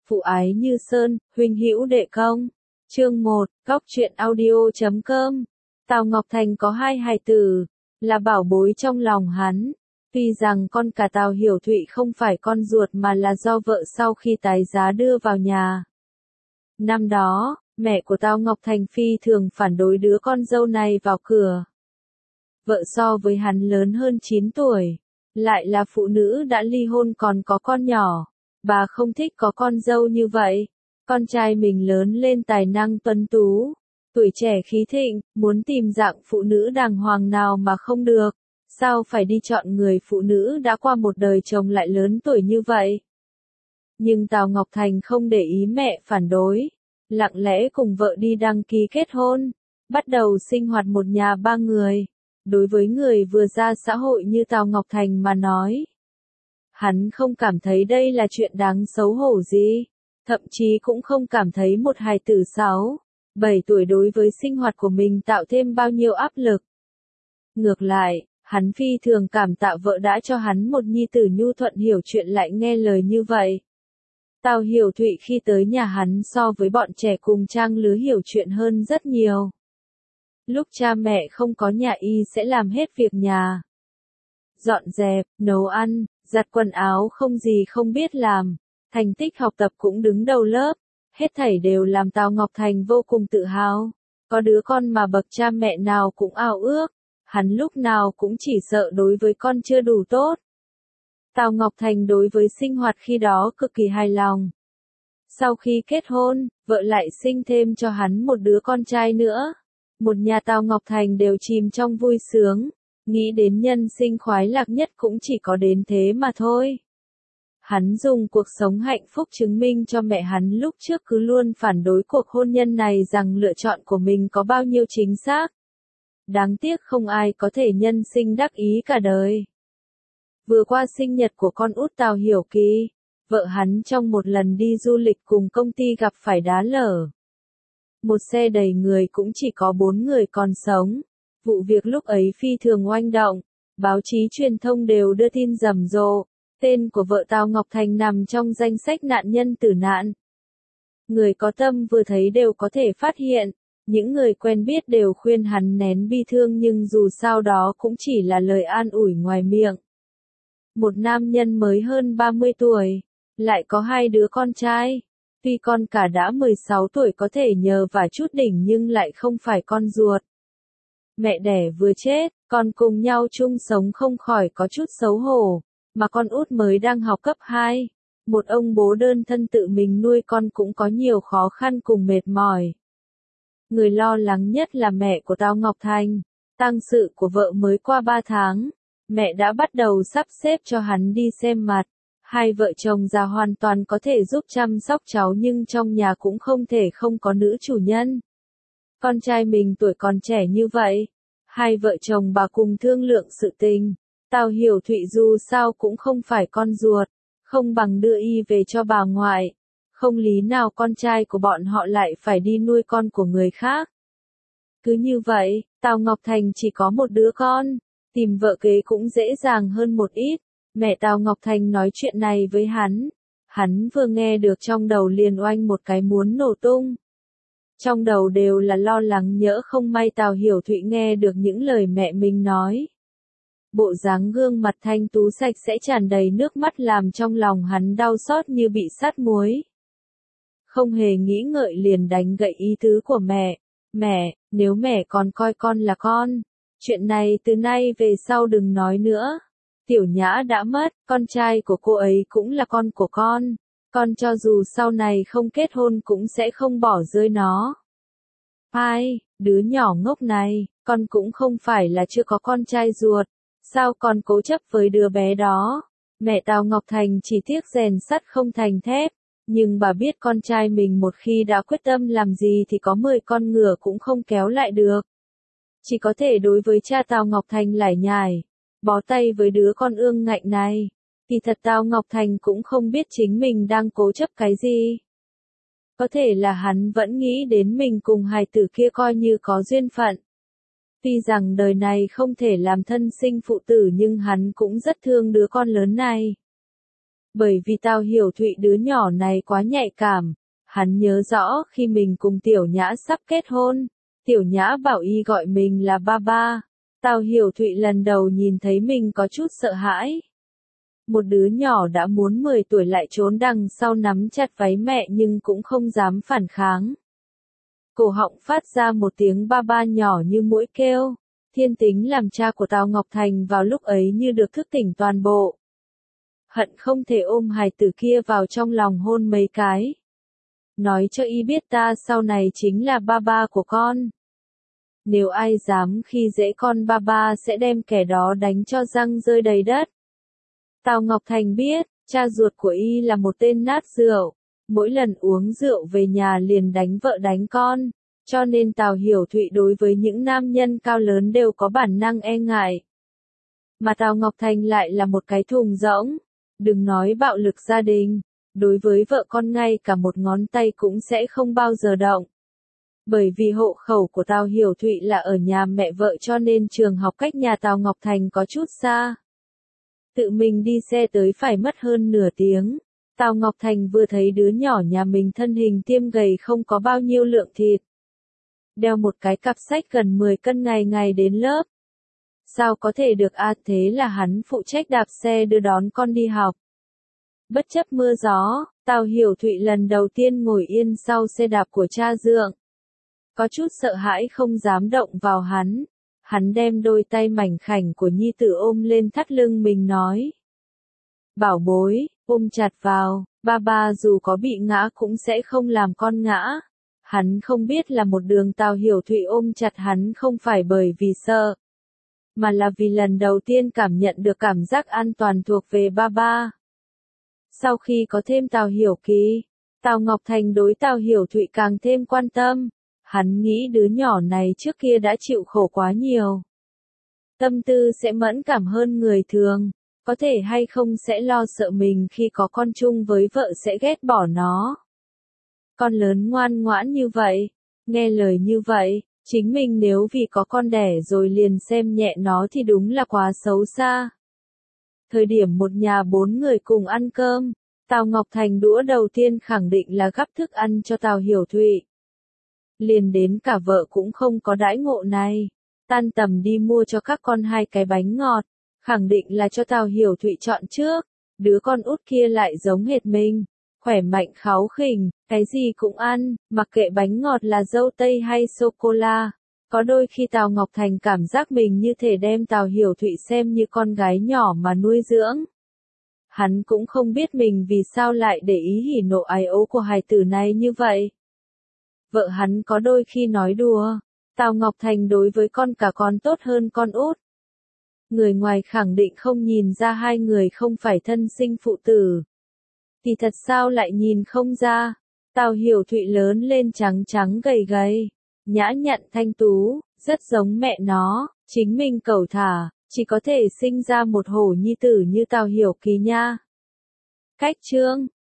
Phụ ái như sơn, huynh hữu đệ công. Chương 1, Góc truyện audio.com. Tào Ngọc Thành có hai hài tử, là bảo bối trong lòng hắn. Tuy rằng con cả Tào Hiểu Thụy không phải con ruột mà là do vợ sau khi tái giá đưa vào nhà. Năm đó, mẹ của Tào Ngọc Thành phi thường phản đối đứa con dâu này vào cửa. Vợ so với hắn lớn hơn 9 tuổi, lại là phụ nữ đã ly hôn còn có con nhỏ. Bà không thích có con dâu như vậy. Con trai mình lớn lên tài năng tuấn tú, tuổi trẻ khí thịnh, muốn tìm dạng phụ nữ đàng hoàng nào mà không được. Sao phải đi chọn người phụ nữ đã qua một đời chồng lại lớn tuổi như vậy? Nhưng Tào Ngọc Thành không để ý mẹ phản đối, lặng lẽ cùng vợ đi đăng ký kết hôn, bắt đầu sinh hoạt một nhà ba người. Đối với người vừa ra xã hội như Tào Ngọc Thành mà nói, hắn không cảm thấy đây là chuyện đáng xấu hổ gì, thậm chí cũng không cảm thấy một hài tử 6, 7 tuổi đối với sinh hoạt của mình tạo thêm bao nhiêu áp lực. Ngược lại, hắn phi thường cảm tạ vợ đã cho hắn một nhi tử nhu thuận hiểu chuyện lại nghe lời như vậy. Tào Hiểu Thụy khi tới nhà hắn so với bọn trẻ cùng trang lứa hiểu chuyện hơn rất nhiều. Lúc cha mẹ không có nhà y sẽ làm hết việc nhà. Dọn dẹp, nấu ăn, giặt quần áo không gì không biết làm. Thành tích học tập cũng đứng đầu lớp. Hết thảy đều làm Tào Ngọc Thành vô cùng tự hào. Có đứa con mà bậc cha mẹ nào cũng ao ước. Hắn lúc nào cũng chỉ sợ đối với con chưa đủ tốt. Tào Ngọc Thành đối với sinh hoạt khi đó cực kỳ hài lòng. Sau khi kết hôn, vợ lại sinh thêm cho hắn một đứa con trai nữa. Một nhà Tào Ngọc Thành đều chìm trong vui sướng. Nghĩ đến nhân sinh khoái lạc nhất cũng chỉ có đến thế mà thôi. Hắn dùng cuộc sống hạnh phúc chứng minh cho mẹ hắn lúc trước cứ luôn phản đối cuộc hôn nhân này rằng lựa chọn của mình có bao nhiêu chính xác. Đáng tiếc không ai có thể nhân sinh đắc ý cả đời. Vừa qua sinh nhật của con út Tào Hiểu Kỳ, vợ hắn trong một lần đi du lịch cùng công ty gặp phải đá lở. Một xe đầy người cũng chỉ có 4 người còn sống. Vụ việc lúc ấy phi thường oanh động, báo chí truyền thông đều đưa tin rầm rộ, tên của vợ Tào Ngọc Thành nằm trong danh sách nạn nhân tử nạn. Người có tâm vừa thấy đều có thể phát hiện, những người quen biết đều khuyên hắn nén bi thương nhưng dù sao đó cũng chỉ là lời an ủi ngoài miệng. Một nam nhân mới hơn 30 tuổi, lại có 2 đứa con trai. Tuy con cả đã 16 tuổi có thể nhờ vả chút đỉnh nhưng lại không phải con ruột. Mẹ đẻ vừa chết, con cùng nhau chung sống không khỏi có chút xấu hổ, mà con út mới đang học cấp 2. Một ông bố đơn thân tự mình nuôi con cũng có nhiều khó khăn cùng mệt mỏi. Người lo lắng nhất là mẹ của Tào Ngọc Thành. Tang sự của vợ mới qua 3 tháng, mẹ đã bắt đầu sắp xếp cho hắn đi xem mặt. Hai vợ chồng già hoàn toàn có thể giúp chăm sóc cháu nhưng trong nhà cũng không thể không có nữ chủ nhân. Con trai mình tuổi còn trẻ như vậy, hai vợ chồng bà cùng thương lượng sự tình. Tào Hiểu Thụy dù sao cũng không phải con ruột, không bằng đưa y về cho bà ngoại. Không lý nào con trai của bọn họ lại phải đi nuôi con của người khác. Cứ như vậy, Tào Ngọc Thành chỉ có một đứa con, tìm vợ kế cũng dễ dàng hơn một ít. Mẹ Tào Ngọc Thành nói chuyện này với hắn vừa nghe được trong đầu liền oanh một cái muốn nổ tung. Trong đầu đều là lo lắng nhỡ không may Tào Hiểu Thụy nghe được những lời mẹ mình nói. Bộ dáng gương mặt thanh tú sạch sẽ tràn đầy nước mắt làm trong lòng hắn đau xót như bị sát muối. Không hề nghĩ ngợi liền đánh gậy ý tứ của mẹ. Mẹ, nếu mẹ còn coi con là con, chuyện này từ nay về sau đừng nói nữa. Tiểu Nhã đã mất, con trai của cô ấy cũng là con của con cho dù sau này không kết hôn cũng sẽ không bỏ rơi nó. Ai, đứa nhỏ ngốc này, con cũng không phải là chưa có con trai ruột, sao con cố chấp với đứa bé đó. Mẹ Tào Ngọc Thành chỉ tiếc rèn sắt không thành thép, nhưng bà biết con trai mình một khi đã quyết tâm làm gì thì có 10 con ngựa cũng không kéo lại được. Chỉ có thể đối với cha Tào Ngọc Thành lải nhải, bó tay với đứa con ương ngạnh này. Thì thật Tào Ngọc Thành cũng không biết chính mình đang cố chấp cái gì. Có thể là hắn vẫn nghĩ đến mình cùng hài tử kia coi như có duyên phận. Tuy rằng đời này không thể làm thân sinh phụ tử nhưng hắn cũng rất thương đứa con lớn này. Bởi vì Tào Hiểu Thụy đứa nhỏ này quá nhạy cảm, hắn nhớ rõ khi mình cùng Tiểu Nhã sắp kết hôn, Tiểu Nhã bảo y gọi mình là ba ba. Tào Hiểu Thụy lần đầu nhìn thấy mình có chút sợ hãi. Một đứa nhỏ đã muốn 10 tuổi lại trốn đằng sau nắm chặt váy mẹ nhưng cũng không dám phản kháng. Cổ họng phát ra một tiếng ba ba nhỏ như muỗi kêu. Thiên Tính làm cha của Tào Ngọc Thành vào lúc ấy như được thức tỉnh toàn bộ. Hận không thể ôm hài tử kia vào trong lòng hôn mấy cái. Nói cho y biết ta sau này chính là ba ba của con. Nếu ai dám khi dễ con ba ba sẽ đem kẻ đó đánh cho răng rơi đầy đất. Tào Ngọc Thành biết, cha ruột của y là một tên nát rượu. Mỗi lần uống rượu về nhà liền đánh vợ đánh con. Cho nên Tào Hiểu Thụy đối với những nam nhân cao lớn đều có bản năng e ngại. Mà Tào Ngọc Thành lại là một cái thùng rỗng. Đừng nói bạo lực gia đình, đối với vợ con ngay cả một ngón tay cũng sẽ không bao giờ động. Bởi vì hộ khẩu của Tào Hiểu Thụy là ở nhà mẹ vợ cho nên trường học cách nhà Tào Ngọc Thành có chút xa. Tự mình đi xe tới phải mất hơn nửa tiếng. Tào Ngọc Thành vừa thấy đứa nhỏ nhà mình thân hình tiêm gầy không có bao nhiêu lượng thịt. Đeo một cái cặp sách gần 10 cân ngày ngày đến lớp. Sao có thể được thế là hắn phụ trách đạp xe đưa đón con đi học. Bất chấp mưa gió, Tào Hiểu Thụy lần đầu tiên ngồi yên sau xe đạp của cha dượng. Có chút sợ hãi không dám động vào hắn. Hắn đem đôi tay mảnh khảnh của nhi tử ôm lên thắt lưng mình nói. Bảo bối, ôm chặt vào, ba ba dù có bị ngã cũng sẽ không làm con ngã. Hắn không biết là một đường Tào Hiểu Thụy ôm chặt hắn không phải bởi vì sợ, mà là vì lần đầu tiên cảm nhận được cảm giác an toàn thuộc về ba ba. Sau khi có thêm Tào Hiểu Kỳ, Tào Ngọc Thành đối Tào Hiểu Thụy càng thêm quan tâm. Hắn nghĩ đứa nhỏ này trước kia đã chịu khổ quá nhiều. Tâm tư sẽ mẫn cảm hơn người thường, có thể hay không sẽ lo sợ mình khi có con chung với vợ sẽ ghét bỏ nó. Con lớn ngoan ngoãn như vậy, nghe lời như vậy, chính mình nếu vì có con đẻ rồi liền xem nhẹ nó thì đúng là quá xấu xa. Thời điểm một nhà 4 người cùng ăn cơm, Tào Ngọc Thành đũa đầu tiên khẳng định là gắp thức ăn cho Tào Hiểu Thụy. Liền đến cả vợ cũng không có đãi ngộ này. Tan tầm đi mua cho các con 2 cái bánh ngọt, khẳng định là cho Tào Hiểu Thụy chọn trước. Đứa con út kia lại giống hệt mình, khỏe mạnh kháu khỉnh, cái gì cũng ăn, mặc kệ bánh ngọt là dâu tây hay sô-cô-la. Có đôi khi Tào Ngọc Thành cảm giác mình như thể đem Tào Hiểu Thụy xem như con gái nhỏ mà nuôi dưỡng. Hắn cũng không biết mình vì sao lại để ý hỉ nộ ái ố của hài tử này như vậy. Vợ hắn có đôi khi nói đùa, Tào Ngọc Thành đối với con cả con tốt hơn con út. Người ngoài khẳng định không nhìn ra hai người không phải thân sinh phụ tử. Thì thật sao lại nhìn không ra? Tào Hiểu Thụy lớn lên trắng trắng gầy gầy, nhã nhặn thanh tú, rất giống mẹ nó, chính mình cẩu thả, chỉ có thể sinh ra một hổ nhi tử như Tào Hiểu Kỳ nha. Cách chương